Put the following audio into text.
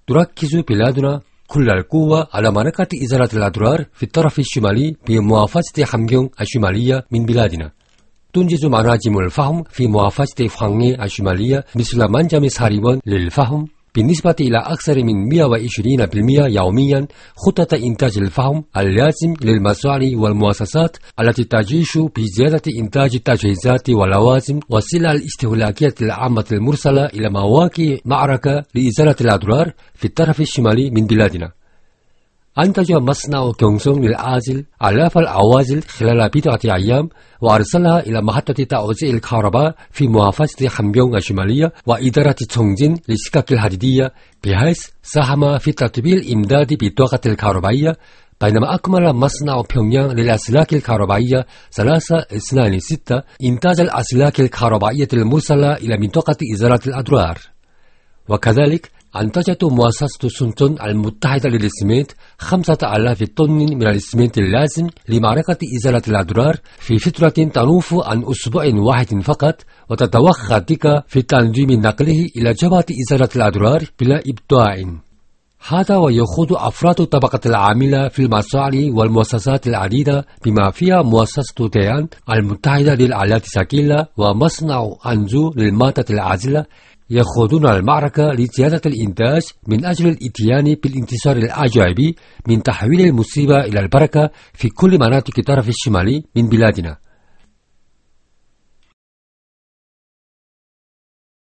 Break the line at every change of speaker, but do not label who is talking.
تركز بلادنا كل القوة على معركة إزالة الأضرار في الطرف الشمالي بمحافظة 함경 الشمالية من بلادنا. تنجز مناجم الفحم في محافظة 황해 الشمالية مثل منجم ساريون للفحم بالنسبة إلى أكثر من 120% يوميا. خطة إنتاج الفحم اللازم للمصانع والمؤسسات التي تعيش بزيادة إنتاج التجهيزات واللوازم والسلع الاستهلاكية العامة المرسلة إلى مواقع معركة لإزالة الأضرار في الطرف الشمالي من بلادنا. أنتج مصنع 경성 للعازل آلاف العوازل خلال بضعة أيام وأرسلها إلى محطة توزيع الكهرباء في محافظة 함경 الشمالية وإدارة 청진 للسكك الحديدية، بحيث ساهم في تطوير إمداد بالطاقة الكهربائية. بينما أكمل مصنع بيونيان للأسلاك الكهربائية 326 إنتاج الأسلاك الكهربائية المرسلة إلى منطقة إزالة الأضرار. وكذلك أنتجت مؤسسة سونتون المتحدة للإسمنت 5000 طن من الإسمنت اللازم لمعركة إزالة الأضرار في فترة تنوف عن أسبوع واحد فقط، وتتوخى تلك في تنظيم نقله إلى جبهة إزالة الأضرار بلا إبطاء. هذا ويخوض أفراد الطبقة العاملة في المصانع والمؤسسات العديدة بما فيها مؤسسة تيان المتحدة للآلات الثقيلة ومصنع أنزو للمادة العازلة يخوضون المعركة لزيادة الإنتاج من أجل الإتيان بالانتصار العجائبي من تحويل المصيبة إلى البركة في كل مناطق الطرف الشمالي من بلادنا.